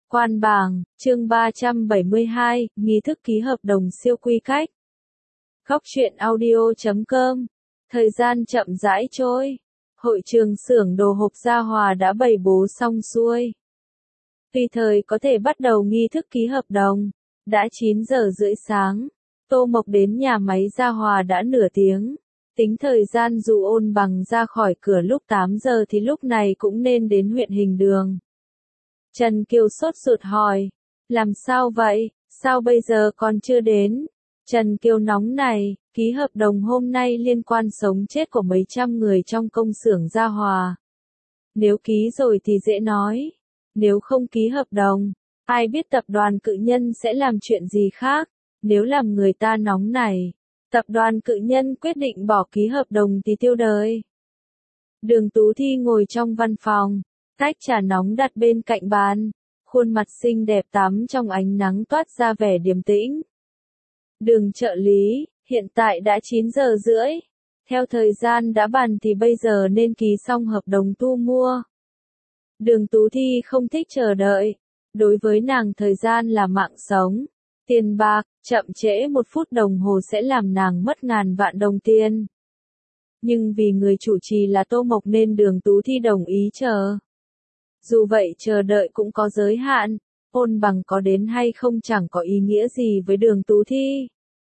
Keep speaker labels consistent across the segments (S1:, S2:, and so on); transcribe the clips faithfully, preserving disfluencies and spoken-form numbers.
S1: Quan bảng, chương ba trăm bảy mươi hai, nghi thức ký hợp đồng siêu quy cách. Góc truyện audio chấm com. Thời gian chậm rãi trôi. Hội trường xưởng đồ hộp Gia Hòa đã bày bố xong xuôi. Tùy thời có thể bắt đầu nghi thức ký hợp đồng. Đã chín giờ rưỡi sáng. Tô Mộc đến nhà máy Gia Hòa đã nửa tiếng. Tính thời gian dù Ôn Bằng ra khỏi cửa lúc tám giờ thì lúc này cũng nên đến huyện Hình Đường. Trần Kiều sốt ruột hỏi, làm sao vậy, sao bây giờ còn chưa đến? Trần Kiều nóng này, ký hợp đồng hôm nay liên quan sống chết của mấy trăm người trong công xưởng Gia Hòa. Nếu ký rồi thì dễ nói, nếu không ký hợp đồng, ai biết tập đoàn Cự Nhân sẽ làm chuyện gì khác, nếu làm người ta nóng này. Tập đoàn Cự Nhân quyết định bỏ ký hợp đồng thì tiêu đời. Đường Tú Thi ngồi trong văn phòng, tách trà nóng đặt bên cạnh bàn, khuôn mặt xinh đẹp tắm trong ánh nắng toát ra vẻ điềm tĩnh. Đường trợ lý, hiện tại đã chín giờ rưỡi. Theo thời gian đã bàn thì bây giờ nên ký xong hợp đồng thu mua. Đường Tú Thi không thích chờ đợi. Đối với nàng thời gian là mạng sống. Tiền bạc, chậm trễ một phút đồng hồ sẽ làm nàng mất ngàn vạn đồng tiền. Nhưng vì người chủ trì là Tô Mộc nên Đường Tú Thi đồng ý chờ. Dù vậy chờ đợi cũng có giới hạn, Ôn Bằng có đến hay không chẳng có ý nghĩa gì với Đường Tú Thi.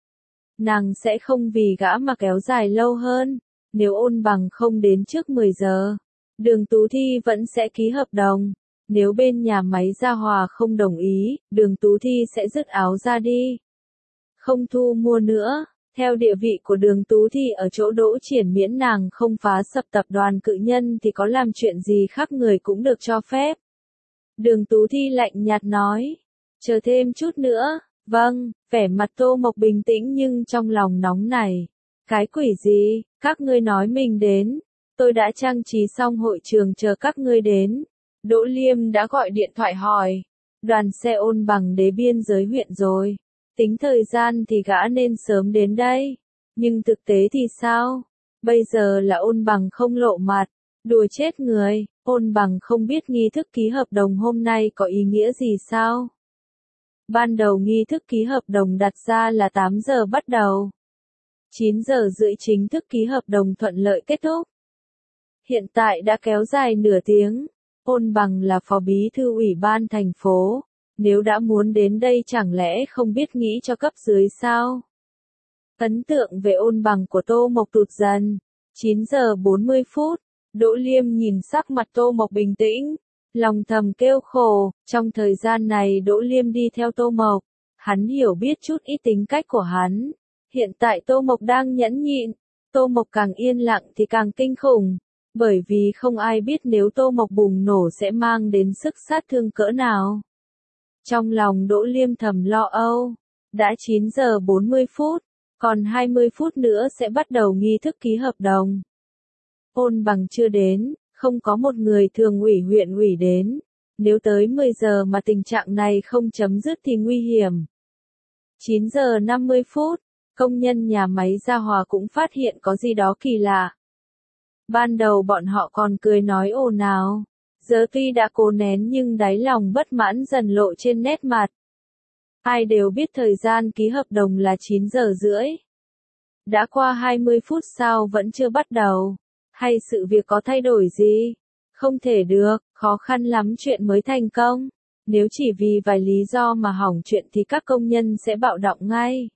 S1: Nàng sẽ không vì gã mà kéo dài lâu hơn, nếu Ôn Bằng không đến trước mười giờ, Đường Tú Thi vẫn sẽ ký hợp đồng. Nếu bên nhà máy Gia Hòa không đồng ý, Đường Tú Thi sẽ dứt áo ra đi. Không thu mua nữa, theo địa vị của Đường Tú Thi ở chỗ Đỗ Triển miễn nàng không phá sập tập đoàn Cự Nhân thì có làm chuyện gì khác người cũng được cho phép. Đường Tú Thi lạnh nhạt nói, chờ thêm chút nữa, vâng, vẻ mặt Tô Mộc bình tĩnh nhưng trong lòng nóng này. Cái quỷ gì, các ngươi nói mình đến, tôi đã trang trí xong hội trường chờ các ngươi đến. Đỗ Liêm đã gọi điện thoại hỏi, đoàn xe Ôn Bằng đến biên giới huyện rồi, tính thời gian thì gã nên sớm đến đây, nhưng thực tế thì sao? Bây giờ là Ôn Bằng không lộ mặt, đùa chết người, Ôn Bằng không biết nghi thức ký hợp đồng hôm nay có ý nghĩa gì sao? Ban đầu nghi thức ký hợp đồng đặt ra là tám giờ bắt đầu. chín giờ rưỡi chính thức ký hợp đồng thuận lợi kết thúc. Hiện tại đã kéo dài nửa tiếng. Ôn Bằng là phó bí thư ủy ban thành phố, nếu đã muốn đến đây chẳng lẽ không biết nghĩ cho cấp dưới sao? Ấn tượng về Ôn Bằng của Tô Mộc tụt dần. chín giờ bốn mươi phút, Đỗ Liêm nhìn sắc mặt Tô Mộc bình tĩnh, lòng thầm kêu khổ, trong thời gian này Đỗ Liêm đi theo Tô Mộc, hắn hiểu biết chút ít tính cách của hắn. Hiện tại Tô Mộc đang nhẫn nhịn, Tô Mộc càng yên lặng thì càng kinh khủng. Bởi vì không ai biết nếu Tô Mộc bùng nổ sẽ mang đến sức sát thương cỡ nào. Trong lòng Đỗ Liêm thầm lo âu. Đã chín giờ bốn mươi phút, còn hai mươi phút nữa sẽ bắt đầu nghi thức ký hợp đồng. Ôn Bằng chưa đến, không có một người thường ủy huyện ủy đến. Nếu tới mười giờ mà tình trạng này không chấm dứt thì nguy hiểm. chín giờ năm mươi phút, công nhân nhà máy Gia Hòa cũng phát hiện có gì đó kỳ lạ. Ban đầu bọn họ còn cười nói ồn ào, giờ tuy đã cố nén nhưng đáy lòng bất mãn dần lộ trên nét mặt. Ai đều biết thời gian ký hợp đồng là chín giờ rưỡi. Đã qua hai mươi phút sao vẫn chưa bắt đầu? Hay sự việc có thay đổi gì? Không thể được, khó khăn lắm chuyện mới thành công. Nếu chỉ vì vài lý do mà hỏng chuyện thì các công nhân sẽ bạo động ngay.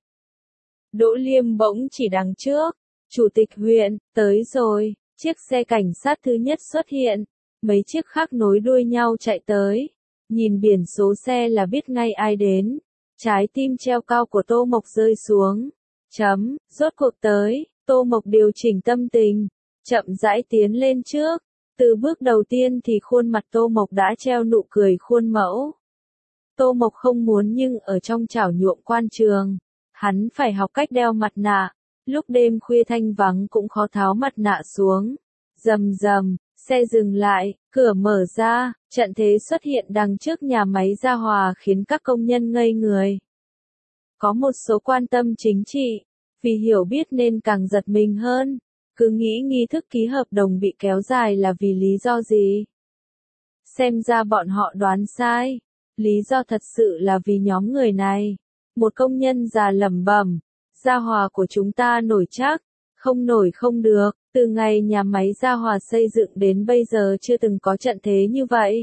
S1: Đỗ Liêm bỗng chỉ đằng trước, chủ tịch huyện, tới rồi. Chiếc xe cảnh sát thứ nhất xuất hiện, mấy chiếc khác nối đuôi nhau chạy tới. Nhìn biển số xe là biết ngay ai đến. Trái tim treo cao của Tô Mộc rơi xuống. Chấm, rốt cuộc tới, Tô Mộc điều chỉnh tâm tình, chậm rãi tiến lên trước. Từ bước đầu tiên thì khuôn mặt Tô Mộc đã treo nụ cười khuôn mẫu. Tô Mộc không muốn nhưng ở trong chảo nhuộm quan trường, hắn phải học cách đeo mặt nạ. Lúc đêm khuya thanh vắng cũng khó tháo mặt nạ xuống. Rầm rầm, xe dừng lại, cửa mở ra, trận thế xuất hiện đằng trước nhà máy Gia Hòa khiến các công nhân ngây người. Có một số quan tâm chính trị, vì hiểu biết nên càng giật mình hơn, cứ nghĩ nghi thức ký hợp đồng bị kéo dài là vì lý do gì. Xem ra bọn họ đoán sai. Lý do thật sự là vì nhóm người này. Một công nhân già lẩm bẩm, Gia Hòa của chúng ta nổi chắc, không nổi không được, từ ngày nhà máy Gia Hòa xây dựng đến bây giờ chưa từng có trận thế như vậy.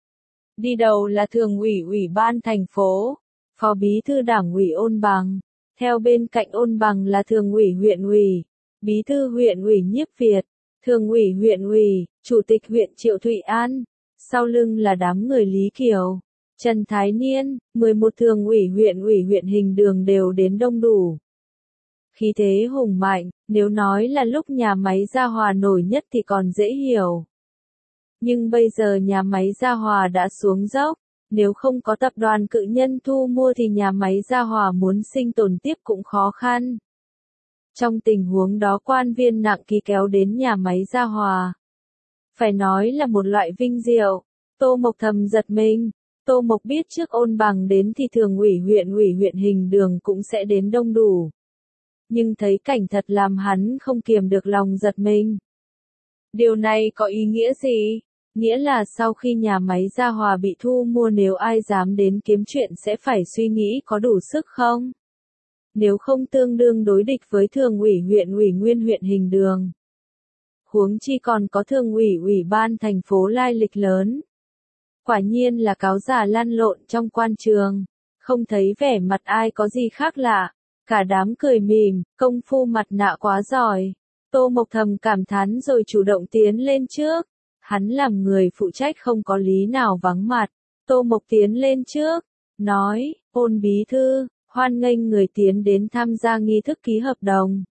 S1: Đi đầu là thường ủy ủy ban thành phố, phó bí thư đảng ủy Ôn Bằng, theo bên cạnh Ôn Bằng là thường ủy huyện ủy, bí thư huyện ủy Nhiếp Việt, thường ủy huyện ủy, chủ tịch huyện Triệu Thụy An, sau lưng là đám người Lý Kiều, Trần Thái Niên, mười một thường ủy huyện ủy huyện Hình Đường đều đến đông đủ. Khí thế hùng mạnh, nếu nói là lúc nhà máy Gia Hòa nổi nhất thì còn dễ hiểu. Nhưng bây giờ nhà máy Gia Hòa đã xuống dốc, nếu không có tập đoàn cự nhân thu mua thì nhà máy Gia Hòa muốn sinh tồn tiếp cũng khó khăn. Trong tình huống đó quan viên nặng ký kéo đến nhà máy Gia Hòa. Phải nói là một loại vinh diệu, Tô Mộc thầm giật mình. Tô Mộc biết trước Ôn Bằng đến thì thường ủy huyện ủy huyện Hình Đường cũng sẽ đến đông đủ. Nhưng thấy cảnh thật làm hắn không kiềm được lòng giật mình. Điều này có ý nghĩa gì? Nghĩa là sau khi nhà máy Gia Hòa bị thu mua nếu ai dám đến kiếm chuyện sẽ phải suy nghĩ có đủ sức không? Nếu không tương đương đối địch với thường ủy huyện ủy nguyên huyện Hình Đường. Huống chi còn có thường ủy ủy ban thành phố lai lịch lớn. Quả nhiên là cáo giả lăn lộn trong quan trường, không thấy vẻ mặt ai có gì khác lạ, cả đám cười mỉm, công phu mặt nạ quá giỏi. Tô Mộc thầm cảm thán rồi chủ động tiến lên trước, hắn làm người phụ trách không có lý nào vắng mặt. Tô Mộc tiến lên trước, nói, Ôn bí thư, hoan nghênh người tiến đến tham gia nghi thức ký hợp đồng.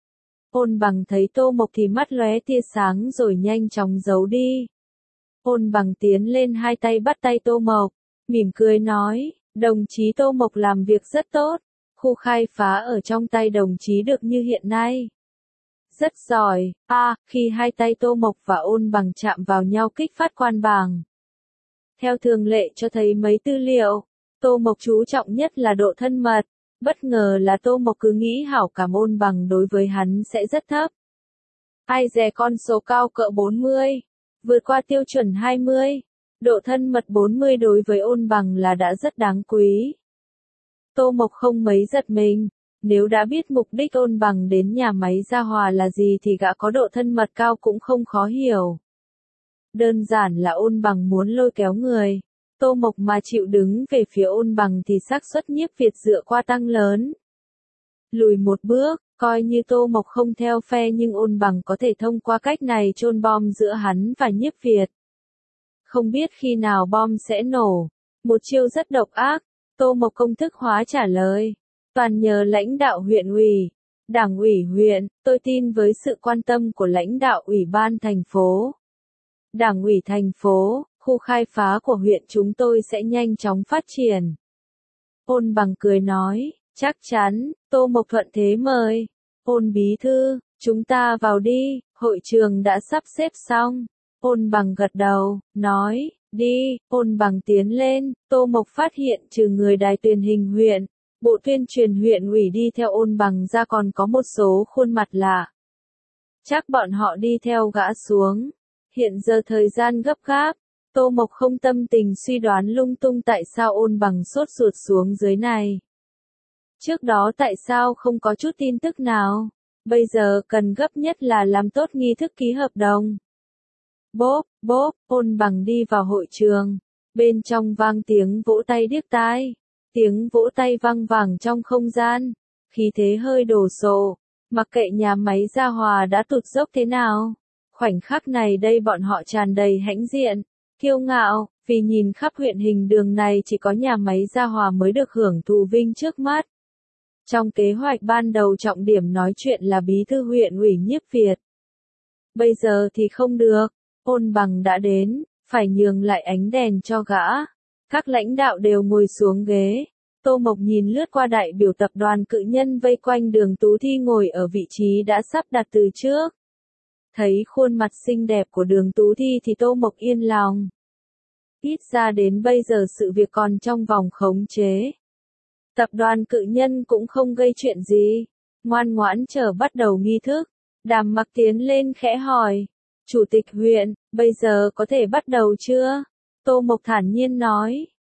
S1: Ôn Bằng thấy Tô Mộc thì mắt lóe tia sáng rồi nhanh chóng giấu đi. Ôn Bằng tiến lên hai tay bắt tay Tô Mộc, mỉm cười nói, đồng chí Tô Mộc làm việc rất tốt, khu khai phá ở trong tay đồng chí được như hiện nay. Rất giỏi, a à, khi hai tay Tô Mộc và Ôn Bằng chạm vào nhau kích phát quan bàng. Theo thường lệ cho thấy mấy tư liệu, Tô Mộc chú trọng nhất là độ thân mật, bất ngờ là Tô Mộc cứ nghĩ hảo cảm Ôn Bằng đối với hắn sẽ rất thấp. Ai dè con số cao cỡ bốn mươi. Vượt qua tiêu chuẩn hai mươi, độ thân mật bốn mươi đối với Ôn Bằng là đã rất đáng quý. Tô Mộc không mấy giật mình, nếu đã biết mục đích Ôn Bằng đến nhà máy Gia Hòa là gì thì gã có độ thân mật cao cũng không khó hiểu. Đơn giản là Ôn Bằng muốn lôi kéo người, Tô Mộc mà chịu đứng về phía Ôn Bằng thì xác suất Nhiếp Việt dựa qua tăng lớn. Lùi một bước, coi như Tô Mộc không theo phe nhưng Ôn Bằng có thể thông qua cách này chôn bom giữa hắn và Nhiếp Việt. Không biết khi nào bom sẽ nổ. Một chiêu rất độc ác, Tô Mộc công thức hóa trả lời. Toàn nhờ lãnh đạo huyện ủy, đảng ủy huyện, tôi tin với sự quan tâm của lãnh đạo ủy ban thành phố. Đảng ủy thành phố, khu khai phá của huyện chúng tôi sẽ nhanh chóng phát triển. Ôn Bằng cười nói. Chắc chắn, Tô Mộc thuận thế mời. Ôn bí thư, chúng ta vào đi, hội trường đã sắp xếp xong. Ôn Bằng gật đầu, nói, đi, Ôn Bằng tiến lên. Tô Mộc phát hiện trừ người đài truyền hình huyện, bộ tuyên truyền huyện ủy đi theo Ôn Bằng ra còn có một số khuôn mặt lạ. Chắc bọn họ đi theo gã xuống. Hiện giờ thời gian gấp gáp, Tô Mộc không tâm tình suy đoán lung tung tại sao Ôn Bằng sốt ruột xuống dưới này. Trước đó tại sao không có chút tin tức nào? Bây giờ cần gấp nhất là làm tốt nghi thức ký hợp đồng. Bốp, bốp, Ôn Bằng đi vào hội trường. Bên trong vang tiếng vỗ tay điếc tai. Tiếng vỗ tay vang vẳng trong không gian. Khí thế hơi đổ sộ. Mặc kệ nhà máy Gia Hòa đã tụt dốc thế nào. Khoảnh khắc này đây bọn họ tràn đầy hãnh diện, kiêu ngạo, vì nhìn khắp huyện Hình Đường này chỉ có nhà máy Gia Hòa mới được hưởng thụ vinh trước mắt. Trong kế hoạch ban đầu trọng điểm nói chuyện là bí thư huyện ủy Nhiếp Việt. Bây giờ thì không được, Ôn Bằng đã đến, phải nhường lại ánh đèn cho gã. Các lãnh đạo đều ngồi xuống ghế. Tô Mộc nhìn lướt qua đại biểu tập đoàn cự nhân vây quanh Đường Tú Thi ngồi ở vị trí đã sắp đặt từ trước. Thấy khuôn mặt xinh đẹp của Đường Tú Thi thì Tô Mộc yên lòng. Ít ra đến bây giờ sự việc còn trong vòng khống chế. Tập đoàn cự nhân cũng không gây chuyện gì. Ngoan ngoãn chờ bắt đầu nghi thức. Đàm Mặc tiến lên khẽ hỏi. Chủ tịch huyện, bây giờ có thể bắt đầu chưa? Tô Mộc thản nhiên nói.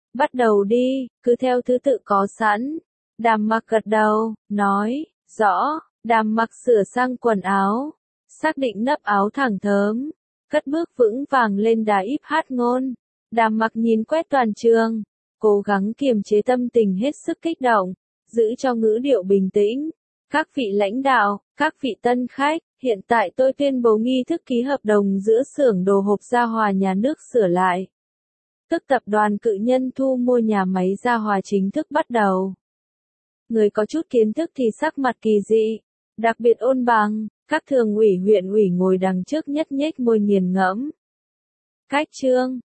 S1: Bắt đầu đi, cứ theo thứ tự có sẵn. Đàm Mặc gật đầu, nói, rõ. Đàm Mặc sửa sang quần áo, xác định nấp áo thẳng thớm, cất bước vững vàng lên đài íp hát ngôn. Đàm Mặc nhìn quét toàn trường, cố gắng kiềm chế tâm tình hết sức kích động, giữ cho ngữ điệu bình tĩnh. Các vị lãnh đạo, các vị tân khách, hiện tại tôi tuyên bố nghi thức ký hợp đồng giữa xưởng đồ hộp Gia Hòa nhà nước sửa lại. Tức tập đoàn cự nhân thu mua nhà máy Gia Hòa chính thức bắt đầu. Người có chút kiến thức thì sắc mặt kỳ dị, đặc biệt ôn bằng, các thường ủy huyện ủy ngồi đằng trước nhất nhếch môi nghiền ngẫm. Cách chương